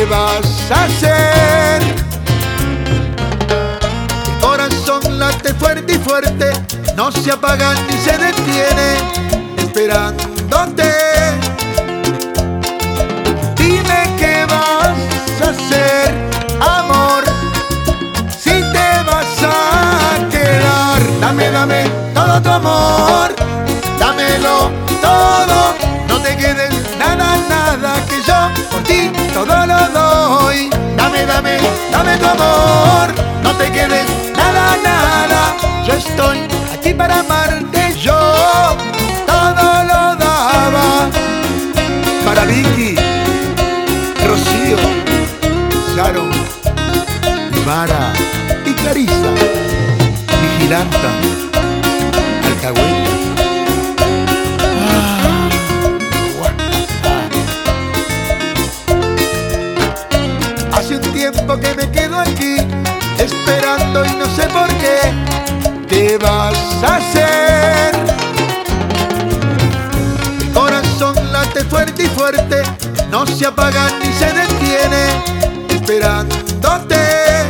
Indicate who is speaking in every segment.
Speaker 1: ¿qué vas a hacer? El corazón late fuerte y fuerte, no se apaga ni se detiene, esperándote. Dime qué vas a hacer, amor, si te vas a quedar. Dame, dame todo tu amor, dámelo todo, no te quedes nada, nada, que yo por ti todo lo doy. Dame, dame, dame tu amor, no te quedes nada, nada, yo estoy aquí para amarte, yo todo lo daba. Para Vicky, Rocío, Sharon, Mara y Clarisa, Vigilanta, Alcahueta. Hace un tiempo que me quedo aquí esperando y no sé por qué. ¿Qué vas a hacer? El corazón late fuerte y fuerte, no se apaga ni se detiene, esperándote.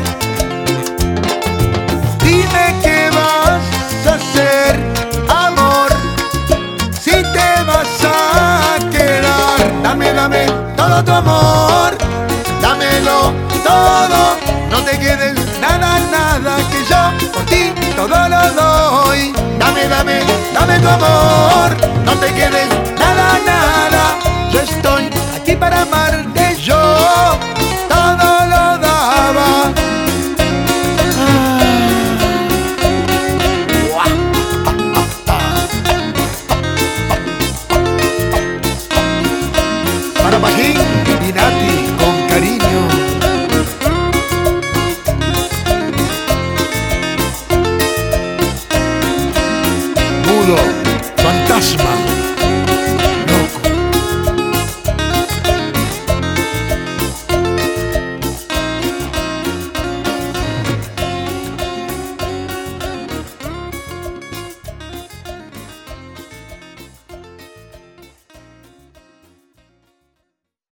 Speaker 1: Dime qué vas a hacer, amor, si te vas a quedar. Dame, dame todo tu amor, dámelo todo, no te quedes nada, nada, que yo por ti todo lo doy. Dame, dame, dame tu amor, no te quedes nada, nada, yo estoy aquí para amarte, yo todo lo daba. Para Magín y Nati, con cariño. Mudo, fantasma.